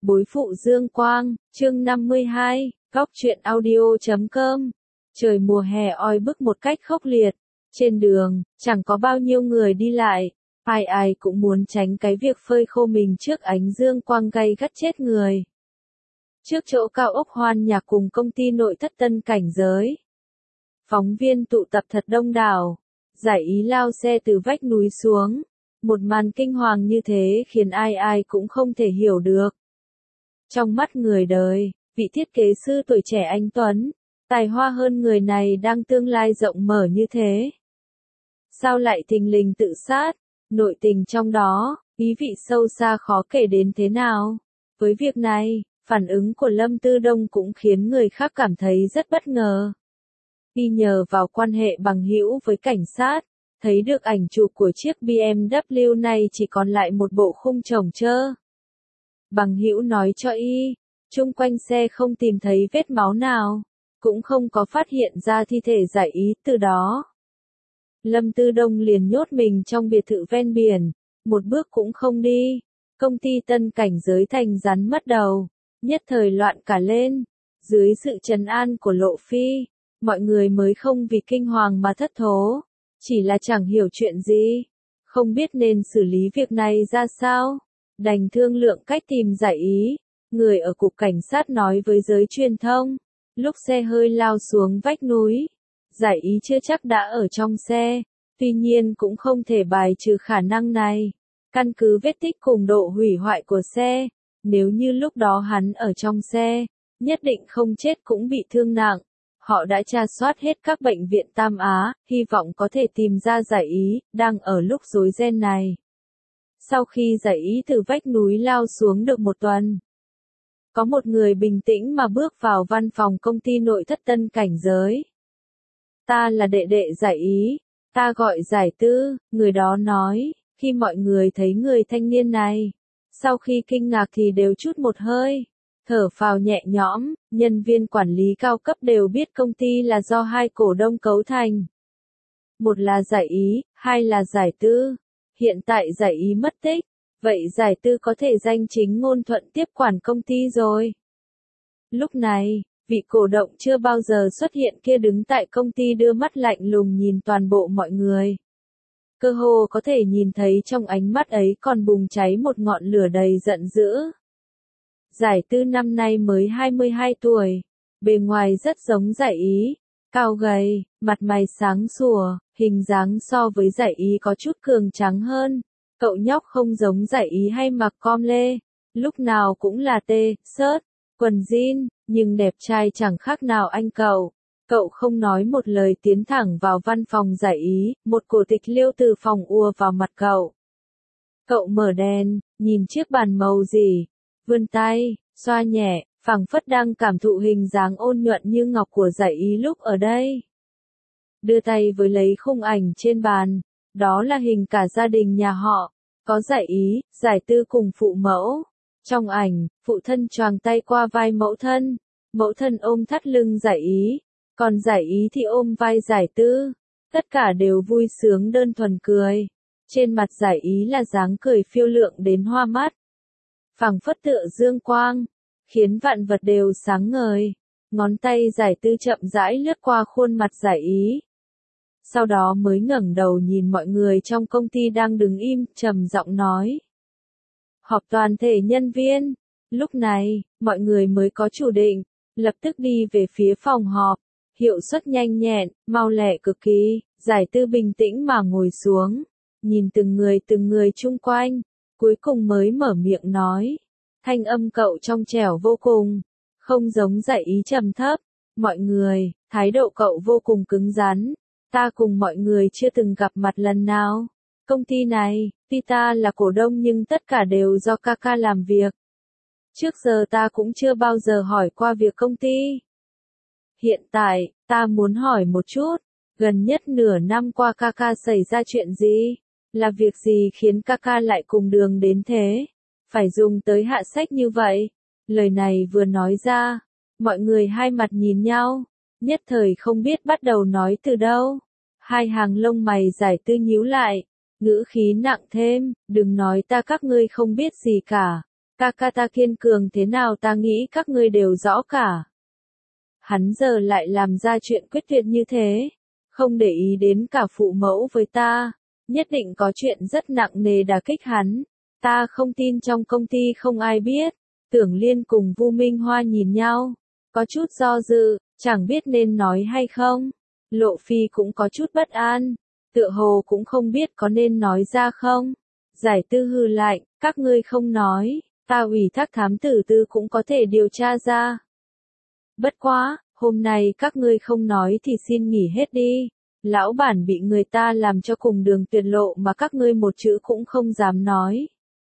Bối phụ Dương Quang, chương 52, góc truyện audio.com. Trời mùa hè oi bức một cách khốc liệt. Trên đường, chẳng có bao nhiêu người đi lại. Ai ai cũng muốn tránh cái việc phơi khô mình trước ánh dương quang gay gắt chết người. Trước chỗ cao ốc Hoan Nhạc cùng công ty nội thất Tân Cảnh Giới, phóng viên tụ tập thật đông đảo. Giải ý lao xe từ vách núi xuống. Một màn kinh hoàng như thế khiến ai ai cũng không thể hiểu được. Trong mắt người đời, vị thiết kế sư tuổi trẻ anh Tuấn, tài hoa hơn người này đang tương lai rộng mở như thế. Sao lại thình lình tự sát? Nội tình trong đó, ý vị sâu xa khó kể đến thế nào? Với việc này, phản ứng của Lâm Tư Đông cũng khiến người khác cảm thấy rất bất ngờ. Y nhờ vào quan hệ bằng hữu với cảnh sát, thấy được ảnh chụp của chiếc BMW này chỉ còn lại một bộ khung chồng trơ. Bằng hữu nói cho y, chung quanh xe không tìm thấy vết máu nào, cũng không có phát hiện ra thi thể Giải Ý từ đó. Lâm Tư Đông liền nhốt mình trong biệt thự ven biển, một bước cũng không đi. Công ty Tân Cảnh Giới thành rắn mất đầu, nhất thời loạn cả lên. Dưới sự trấn an của Lộ Phi, mọi người mới không vì kinh hoàng mà thất thố, chỉ là chẳng hiểu chuyện gì, không biết nên xử lý việc này ra sao. Đành thương lượng cách tìm Giải Ý. Người ở cục cảnh sát nói với giới truyền thông, lúc xe hơi lao xuống vách núi, Giải Ý chưa chắc đã ở trong xe, tuy nhiên cũng không thể bài trừ khả năng này. Căn cứ vết tích cùng độ hủy hoại của xe, nếu như lúc đó hắn ở trong xe, nhất định không chết cũng bị thương nặng. Họ đã tra soát hết các bệnh viện Tam Á, hy vọng có thể tìm ra Giải Ý, đang ở lúc rối ren này. Sau khi Giải Ý từ vách núi lao xuống được một tuần, có một người bình tĩnh mà bước vào văn phòng công ty nội thất Tân Cảnh Giới. Ta là đệ đệ Giải Ý, ta gọi Giải Tư, người đó nói. Khi mọi người thấy người thanh niên này, sau khi kinh ngạc thì đều trút một hơi, thở phào nhẹ nhõm. Nhân viên quản lý cao cấp đều biết công ty là do hai cổ đông cấu thành. Một là Giải Ý, hai là Giải Tư. Hiện tại Giải Ý mất tích, vậy Giải Tư có thể danh chính ngôn thuận tiếp quản công ty rồi. Lúc này, vị cổ động chưa bao giờ xuất hiện kia đứng tại công ty đưa mắt lạnh lùng nhìn toàn bộ mọi người. Cơ hồ có thể nhìn thấy trong ánh mắt ấy còn bùng cháy một ngọn lửa đầy giận dữ. Giải Tư năm nay mới 22 tuổi, bề ngoài rất giống Giải Ý, cao gầy, mặt mày sáng sủa, hình dáng so với Giải Ý có chút cường tráng hơn. Cậu nhóc không giống Giải Ý hay mặc com lê, lúc nào cũng là t-shirt, quần jean, nhưng đẹp trai chẳng khác nào anh cậu. Cậu không nói một lời tiến thẳng vào văn phòng Giải Ý, một cổ tịch liêu từ phòng ùa vào mặt cậu. Cậu mở đèn, nhìn chiếc bàn màu dỉ, vươn tay, xoa nhẹ, phảng phất đang cảm thụ hình dáng ôn nhuận như ngọc của Giải Ý lúc ở đây. Đưa tay với lấy khung ảnh trên bàn, đó là hình cả gia đình nhà họ, có Giải Ý, Giải Tư cùng phụ mẫu. Trong ảnh, phụ thân choàng tay qua vai mẫu thân ôm thắt lưng Giải Ý, còn Giải Ý thì ôm vai Giải Tư. Tất cả đều vui sướng đơn thuần cười. Trên mặt Giải Ý là dáng cười phiêu lượng đến hoa mắt, phảng phất tựa dương quang, khiến vạn vật đều sáng ngời. Ngón tay Giải Tư chậm rãi lướt qua khuôn mặt Giải Ý, sau đó mới ngẩng đầu nhìn mọi người trong công ty đang đứng im, trầm giọng nói. Họp toàn thể nhân viên. Lúc này, mọi người mới có chủ định, lập tức đi về phía phòng họp. Hiệu suất nhanh nhẹn, mau lẹ cực kỳ. Giải Tư bình tĩnh mà ngồi xuống, nhìn từng người chung quanh, cuối cùng mới mở miệng nói. Thanh âm cậu trong trẻo vô cùng, không giống Giải Ý trầm thấp. Mọi người, thái độ cậu vô cùng cứng rắn. Ta cùng mọi người chưa từng gặp mặt lần nào. Công ty này, tuy ta là cổ đông nhưng tất cả đều do Kaka làm việc. Trước giờ ta cũng chưa bao giờ hỏi qua việc công ty. Hiện tại, ta muốn hỏi một chút, gần nhất nửa năm qua Kaka xảy ra chuyện gì? Là việc gì khiến Kaka lại cùng đường đến thế? Phải dùng tới hạ sách như vậy? Lời này vừa nói ra, mọi người hai mặt nhìn nhau, nhất thời không biết bắt đầu nói từ đâu. Hai hàng lông mày Giải Tư nhíu lại, ngữ khí nặng thêm, đừng nói ta các ngươi không biết gì cả. ca ca ta kiên cường thế nào ta nghĩ các ngươi đều rõ cả. Hắn giờ lại làm ra chuyện quyết tuyệt như thế, không để ý đến cả phụ mẫu với ta, nhất định có chuyện rất nặng nề đả kích hắn. Ta không tin trong công ty không ai biết. Tưởng Liên cùng Vu Minh Hoa nhìn nhau, có chút do dự, chẳng biết nên nói hay không. Lộ Phi cũng có chút bất an, tựa hồ cũng không biết có nên nói ra không. Giải Tư hừ lạnh, các ngươi không nói, ta ủy thác thám tử tư cũng có thể điều tra ra. Bất quá, hôm nay các ngươi không nói thì xin nghỉ hết đi. Lão bản bị người ta làm cho cùng đường tuyệt lộ mà các ngươi một chữ cũng không dám nói.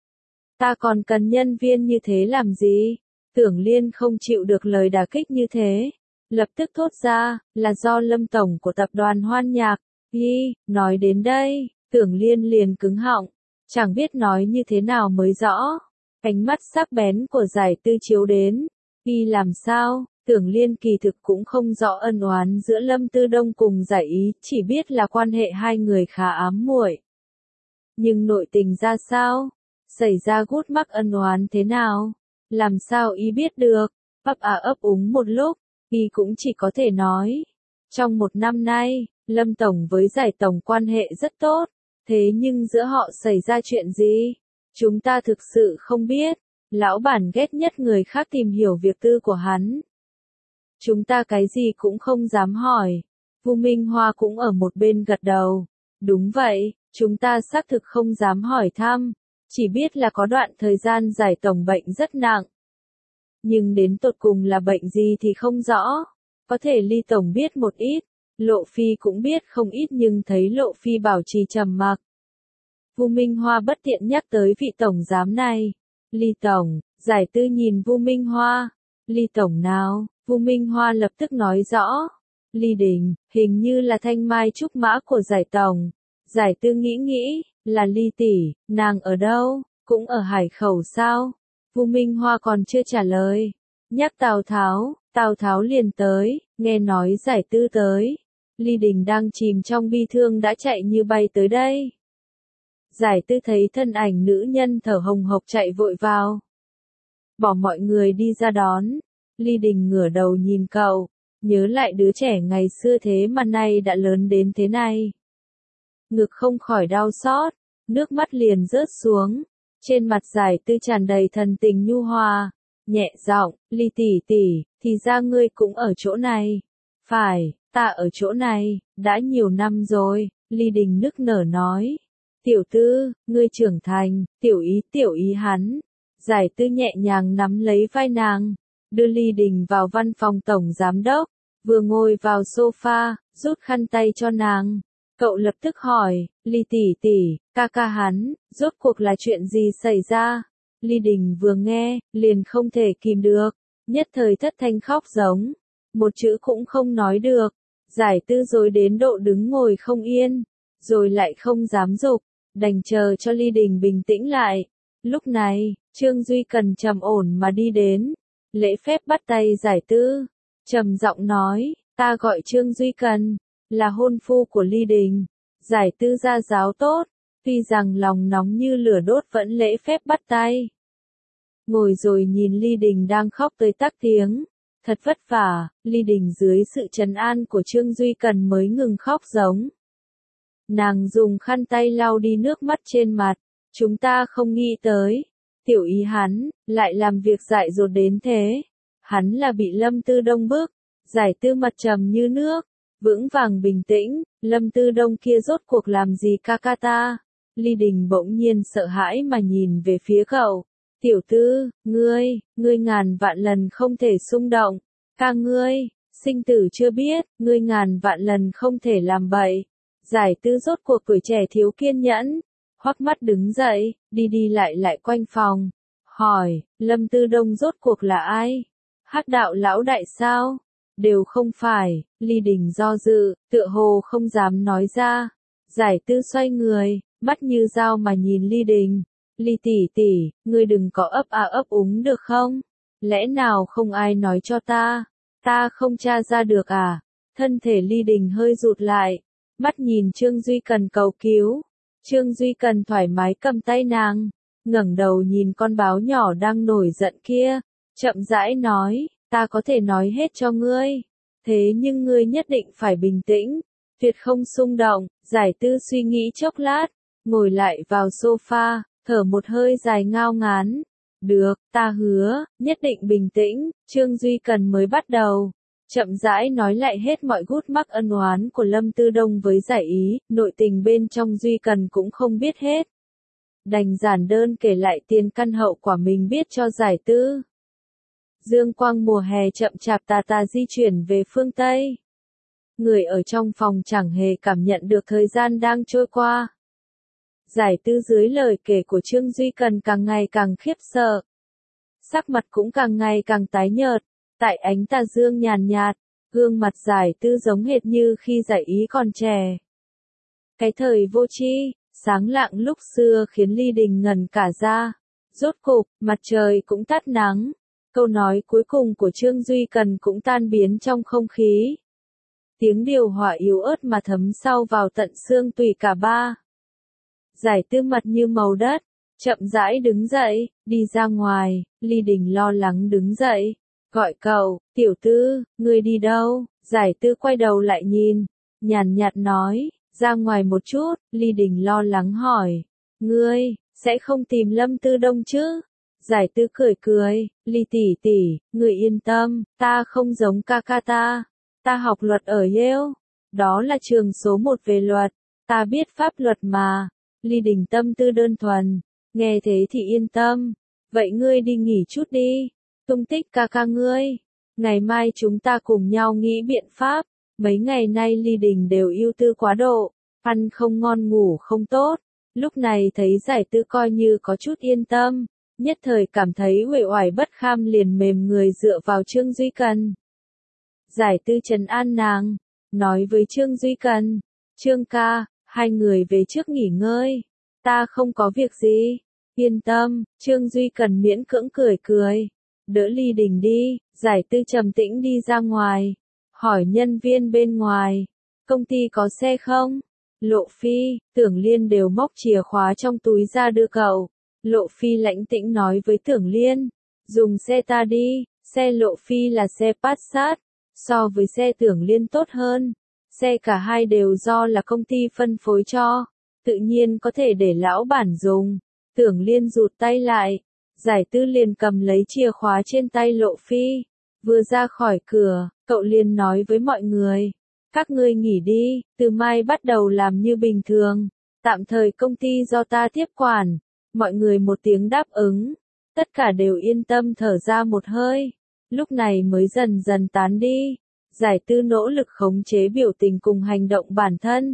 Ta còn cần nhân viên như thế làm gì? Tưởng Liên không chịu được lời đả kích như thế. Lập tức thốt ra, là do Lâm Tổng của tập đoàn Hoan Nhạc. Nói đến đây, Tưởng Liên liền cứng họng. Chẳng biết nói như thế nào mới rõ. Ánh mắt sắc bén của Giải Tư chiếu đến. Làm sao? Tưởng Liên kỳ thực cũng không rõ ân oán giữa Lâm Tư Đông cùng Giải Ý, chỉ biết là quan hệ hai người khá ám muội. Nhưng nội tình ra sao? Xảy ra gút mắc ân oán thế nào? Làm sao ý biết được? Ấp úng một lúc, cũng chỉ có thể nói. Trong một năm nay, Lâm Tổng với Giải Tổng quan hệ rất tốt, thế nhưng giữa họ xảy ra chuyện gì? Chúng ta thực sự không biết. Lão bản ghét nhất người khác tìm hiểu việc tư của hắn. Chúng ta cái gì cũng không dám hỏi. Vu Minh Hoa cũng ở một bên gật đầu. Đúng vậy, chúng ta xác thực không dám hỏi thăm. Chỉ biết là có đoạn thời gian Giải Tổng bệnh rất nặng. Nhưng đến tột cùng là bệnh gì thì không rõ. Có thể Ly Tổng biết một ít. Lộ Phi cũng biết không ít nhưng thấy Lộ Phi bảo trì trầm mặc. Vu Minh Hoa bất tiện nhắc tới vị tổng giám này. Ly Tổng, Giải Tư nhìn Vu Minh Hoa. Ly Tổng nào? Vu Minh Hoa lập tức nói rõ. Ly Đình, hình như là thanh mai trúc mã của Giải Tổng. Giải Tư nghĩ, là Ly tỷ, nàng ở đâu? Cũng ở Hải Khẩu sao? Vu Minh Hoa còn chưa trả lời. Nhắc Tào Tháo liền tới, nghe nói Giải Tư tới. Ly Đình đang chìm trong bi thương đã chạy như bay tới đây. Giải Tư thấy thân ảnh nữ nhân thở hồng hộc chạy vội vào. Bỏ mọi người đi ra đón. Ly Đình ngửa đầu nhìn cậu, nhớ lại đứa trẻ ngày xưa thế mà nay đã lớn đến thế này. Ngực không khỏi đau xót, nước mắt liền rớt xuống. Trên mặt Giải Tư tràn đầy thần tình nhu hòa, nhẹ giọng, Ly tỷ, thì ra ngươi cũng ở chỗ này. Phải, ta ở chỗ này, đã nhiều năm rồi, Ly Đình nức nở nói. Tiểu Tư, ngươi trưởng thành, tiểu ý hắn. Giải Tư nhẹ nhàng nắm lấy vai nàng, đưa Ly Đình vào văn phòng tổng giám đốc, vừa ngồi vào sofa, rút khăn tay cho nàng. Cậu lập tức hỏi, Ly tỷ, ca ca hắn, rốt cuộc là chuyện gì xảy ra? Ly Đình vừa nghe, liền không thể kìm được, nhất thời thất thanh khóc giống, một chữ cũng không nói được. Giải Tư rồi đến độ đứng ngồi không yên, rồi lại không dám dục, đành chờ cho Ly Đình bình tĩnh lại. Lúc này, Trương Duy Cần trầm ổn mà đi đến, lễ phép bắt tay Giải Tư, trầm giọng nói, ta gọi Trương Duy Cần, là hôn phu của Ly Đình. Giải Tư gia giáo tốt, tuy rằng lòng nóng như lửa đốt vẫn lễ phép bắt tay. Ngồi rồi nhìn Ly Đình đang khóc tới tắc tiếng, thật vất vả, Ly Đình dưới sự trấn an của Trương Duy Cần mới ngừng khóc giống. Nàng dùng khăn tay lau đi nước mắt trên mặt, chúng ta không nghĩ tới, tiểu ý hắn, lại làm việc dại dột đến thế. Hắn là bị Lâm Tư Đông bức. Giải Tư mặt trầm như nước, vững vàng bình tĩnh, Lâm Tư Đông kia rốt cuộc làm gì ca ca ta? Ly Đình bỗng nhiên sợ hãi mà nhìn về phía cậu. Tiểu Tư, ngươi ngàn vạn lần không thể xung động. Ca ngươi, sinh tử chưa biết, ngươi ngàn vạn lần không thể làm bậy. Giải Tư rốt cuộc tuổi trẻ thiếu kiên nhẫn, hoắc mắt đứng dậy, đi lại quanh phòng. Hỏi, Lâm Tư Đông rốt cuộc là ai? Hắc đạo lão đại sao? Đều không phải. Ly Đình do dự, tựa hồ không dám nói ra. Giải Tư xoay người, mắt như dao mà nhìn Ly Đình. Ly tỷ, ngươi đừng có ấp úng được không? Lẽ nào không ai nói cho ta? Ta không tra ra được à? Thân thể Ly Đình hơi rụt lại, mắt nhìn Trương Duy Cần cầu cứu. Trương Duy Cần thoải mái cầm tay nàng, ngẩng đầu nhìn con báo nhỏ đang nổi giận kia, chậm rãi nói, ta có thể nói hết cho ngươi, thế nhưng ngươi nhất định phải bình tĩnh, tuyệt không xung động. Giải Tư suy nghĩ chốc lát, ngồi lại vào sofa, thở một hơi dài ngao ngán. Được, ta hứa, nhất định bình tĩnh. Trương Duy Cần mới bắt đầu, chậm rãi nói lại hết mọi gút mắc ân oán của Lâm Tư Đông với Giải Ý, nội tình bên trong Duy Cần cũng không biết hết. Đành giản đơn kể lại tiền căn hậu quả mình biết cho Giải Tư. Dương quang mùa hè chậm chạp tà tà di chuyển về phương Tây. Người ở trong phòng chẳng hề cảm nhận được thời gian đang trôi qua. Giải Tư dưới lời kể của Trương Duy Cần càng ngày càng khiếp sợ. Sắc mặt cũng càng ngày càng tái nhợt, tại ánh tà dương nhàn nhạt, gương mặt Giải Tư giống hệt như khi Giải Ý còn trẻ. Cái thời vô tri, sáng lạng lúc xưa khiến Ly Đình ngẩn cả ra. Rốt cục, mặt trời cũng tắt nắng. Câu nói cuối cùng của Trương Duy Cần cũng tan biến trong không khí. Tiếng điều hòa yếu ớt mà thấm sâu vào tận xương tủy cả ba. Giải Tư mặt như màu đất, chậm rãi đứng dậy, đi ra ngoài. Ly Đình lo lắng đứng dậy, gọi cậu, tiểu Tư, ngươi đi đâu? Giải Tư quay đầu lại nhìn, nhàn nhạt nói, ra ngoài một chút. Ly Đình lo lắng hỏi, ngươi, sẽ không tìm Lâm Tư Đông chứ? Giải Tư cười cười, Ly tỷ tỷ, ngươi yên tâm, ta không giống ca ca ta. Ta học luật ở Yale, đó là trường số 1 về luật, ta biết pháp luật mà. Ly Đình tâm tư đơn thuần, nghe thế thì yên tâm. Vậy ngươi đi nghỉ chút đi, tung tích ca ca ngươi. Ngày mai chúng ta cùng nhau nghĩ biện pháp. Mấy ngày nay Ly Đình đều ưu tư quá độ, ăn không ngon ngủ không tốt. Lúc này thấy Giải Tư coi như có chút yên tâm, nhất thời cảm thấy uể oải bất kham liền mềm người dựa vào Trương Duy Cần. Giải Tư trấn an nàng, nói với Trương Duy Cần, Trương ca, hai người về trước nghỉ ngơi, ta không có việc gì, yên tâm. Trương Duy Cần miễn cưỡng cười cười, đỡ Ly Đình đi. Giải Tư trầm tĩnh đi ra ngoài, hỏi nhân viên bên ngoài, công ty có xe không? Lộ Phi, Tưởng Liên đều móc chìa khóa trong túi ra đưa cậu. Lộ Phi lãnh tĩnh nói với Tưởng Liên, dùng xe ta đi. Xe Lộ Phi là xe Passat, so với xe Tưởng Liên tốt hơn. Xe cả hai đều do là công ty phân phối cho, tự nhiên có thể để lão bản dùng. Tưởng Liên rụt tay lại, Giải Tư liền cầm lấy chìa khóa trên tay Lộ Phi. Vừa ra khỏi cửa, cậu liền nói với mọi người, các ngươi nghỉ đi, từ mai bắt đầu làm như bình thường, tạm thời công ty do ta tiếp quản. Mọi người một tiếng đáp ứng, tất cả đều yên tâm thở ra một hơi, lúc này mới dần dần tán đi. Giải Tư nỗ lực khống chế biểu tình cùng hành động bản thân,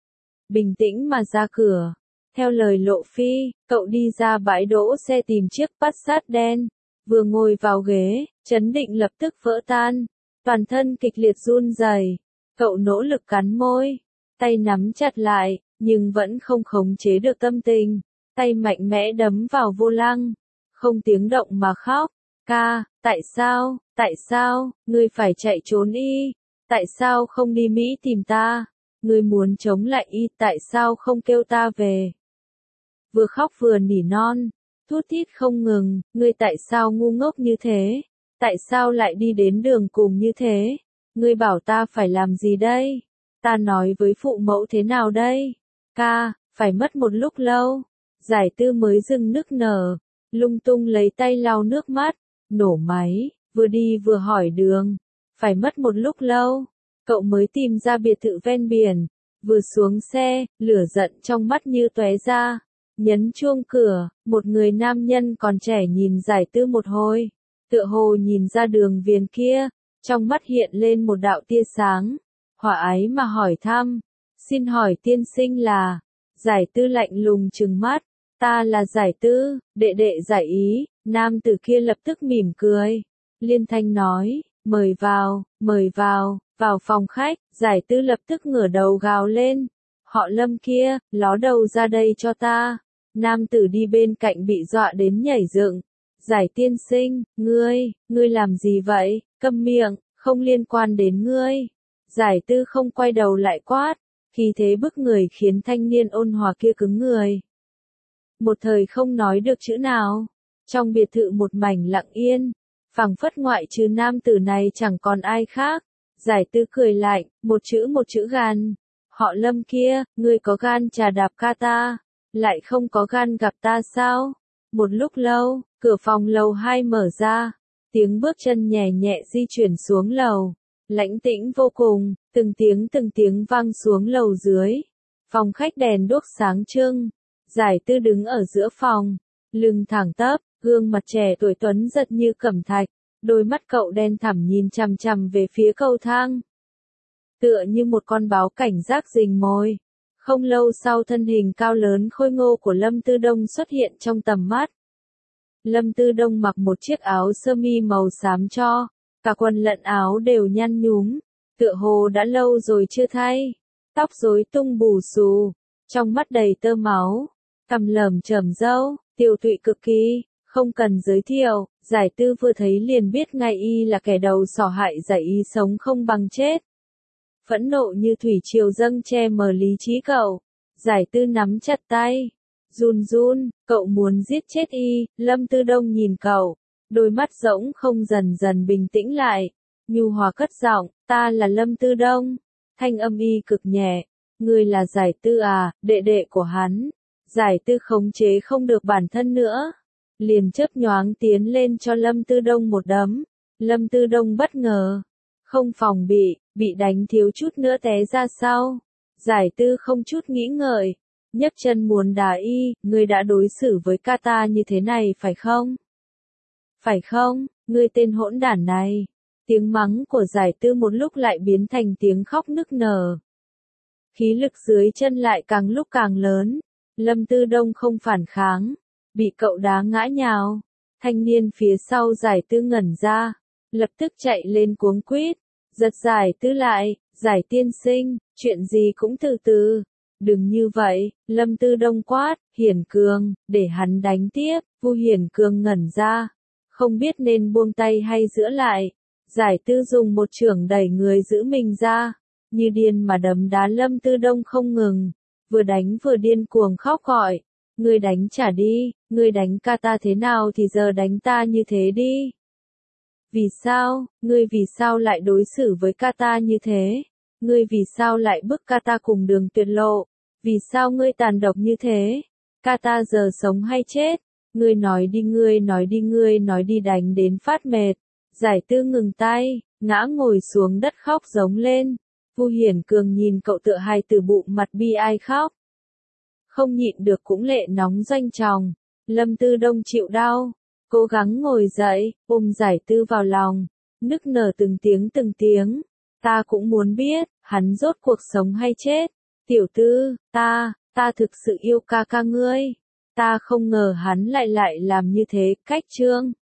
bình tĩnh mà ra cửa. Theo lời Lộ Phi, cậu đi ra bãi đỗ xe tìm chiếc Passat đen, vừa ngồi vào ghế, chấn định lập tức vỡ tan, toàn thân kịch liệt run rẩy. Cậu nỗ lực cắn môi, tay nắm chặt lại, nhưng vẫn không khống chế được tâm tình, tay mạnh mẽ đấm vào vô lăng, không tiếng động mà khóc. Ca, tại sao, ngươi phải chạy trốn y, tại sao không đi Mỹ tìm ta, ngươi muốn chống lại y, tại sao không kêu ta về. Vừa khóc vừa nỉ non, thút thít không ngừng, ngươi tại sao ngu ngốc như thế, tại sao lại đi đến đường cùng như thế, ngươi bảo ta phải làm gì đây, ta nói với phụ mẫu thế nào đây, ca, phải mất một lúc lâu. Giải Tư mới dừng nức nở, lung tung lấy tay lau nước mắt, nổ máy, vừa đi vừa hỏi đường, phải mất một lúc lâu, cậu mới tìm ra biệt thự ven biển, vừa xuống xe, lửa giận trong mắt như tóe ra, nhấn chuông cửa, một người nam nhân còn trẻ nhìn Giải Tư một hồi, tựa hồ nhìn ra đường viền kia, trong mắt hiện lên một đạo tia sáng, hòa ái mà hỏi thăm, xin hỏi tiên sinh là. Giải Tư lạnh lùng trừng mắt, ta là Giải Tư, đệ đệ Giải Ý. Nam tử kia lập tức mỉm cười, liên thanh nói, mời vào phòng khách. Giải Tư lập tức ngửa đầu gào lên, họ Lâm kia, ló đầu ra đây cho ta. Nam tử đi bên cạnh bị dọa đến nhảy dựng, Giải tiên sinh, ngươi làm gì vậy, câm miệng, không liên quan đến ngươi. Giải Tư không quay đầu lại quát, khí thế bức người khiến thanh niên ôn hòa kia cứng người. một thời không nói được chữ nào. Trong biệt thự một mảnh lặng yên, phảng phất ngoại trừ nam tử này chẳng còn ai khác. Giải Tư cười lạnh, một chữ gan. Họ Lâm kia, ngươi có gan trà đạp ca ta, lại không có gan gặp ta sao? Một lúc lâu, cửa phòng lầu 2 mở ra, tiếng bước chân nhẹ nhẹ di chuyển xuống lầu, lãnh tĩnh vô cùng, từng tiếng vang xuống lầu dưới. Phòng khách đèn đuốc sáng trưng, Giải Tư đứng ở giữa phòng, lưng thẳng tắp, gương mặt trẻ tuổi tuấn giật như cẩm thạch, đôi mắt cậu đen thẳm nhìn chằm chằm về phía cầu thang. Tựa như một con báo cảnh giác rình mồi. Không lâu sau thân hình cao lớn khôi ngô của Lâm Tư Đông xuất hiện trong tầm mắt. Lâm Tư Đông mặc một chiếc áo sơ mi màu xám cho, cả quần lẫn áo đều nhăn nhúm, tựa hồ đã lâu rồi chưa thay. Tóc rối tung bù xù, trong mắt đầy tơ máu, cằm lởm chởm râu, tiều tụy cực kỳ, không cần giới thiệu, Giải Tư vừa thấy liền biết ngay y là kẻ đầu sỏ hại Giải Y sống không bằng chết. Phẫn nộ như thủy triều dâng che mờ lý trí cậu. Giải Tư nắm chặt tay, run run, cậu muốn giết chết y. Lâm Tư Đông nhìn cậu, đôi mắt rỗng không dần dần bình tĩnh lại, nhu hòa cất giọng, ta là Lâm Tư Đông. Thanh âm y cực nhẹ, ngươi là Giải Tư à, đệ đệ của hắn. Giải Tư khống chế không được bản thân nữa, liền chớp nhoáng tiến lên cho Lâm Tư Đông một đấm. Lâm Tư Đông bất ngờ, không phòng bị đánh thiếu chút nữa té ra sau. Giải Tư không chút nghĩ ngợi, nhấc chân muốn đá y, ngươi đã đối xử với ca ta như thế này phải không? Phải không, ngươi tên hỗn đản này. Tiếng mắng của Giải Tư một lúc lại biến thành tiếng khóc nức nở. Khí lực dưới chân lại càng lúc càng lớn. Lâm Tư Đông không phản kháng, bị cậu đá ngã nhào. Thanh niên phía sau Giải Tư ngẩn ra, lập tức chạy lên cuống quýt, giật Giải Tư lại, Giải tiên sinh, chuyện gì cũng từ từ, đừng như vậy. Lâm Tư Đông quát, Hiển Cường, để hắn đánh tiếp. Vu Hiển Cường ngẩn ra, không biết nên buông tay hay giữ lại. Giải Tư dùng một chưởng đẩy người giữ mình ra, như điên mà đấm đá Lâm Tư Đông không ngừng, vừa đánh vừa điên cuồng khóc gọi, ngươi đánh trả đi, ngươi đánh ca ta thế nào thì giờ đánh ta như thế đi. Vì sao, ngươi vì sao lại đối xử với ca ta như thế? Ngươi vì sao lại bức ca ta cùng đường tuyệt lộ? Vì sao ngươi tàn độc như thế? Ca ta giờ sống hay chết? Ngươi nói đi, ngươi nói đi, ngươi nói đi, đánh đến phát mệt. Giải Tư ngừng tay, ngã ngồi xuống đất khóc giống lên. Vu Hiển Cường nhìn cậu tựa hài từ bụng mặt bi ai khóc. Không nhịn được cũng lệ nóng doanh tròng. Lâm Tư Đông chịu đau, cố gắng ngồi dậy, ôm Giải Tư vào lòng, nức nở từng tiếng. Ta cũng muốn biết, hắn rốt cuộc sống hay chết. Tiểu Tư, ta thực sự yêu ca ca ngươi. Ta không ngờ hắn lại làm như thế, cách trương.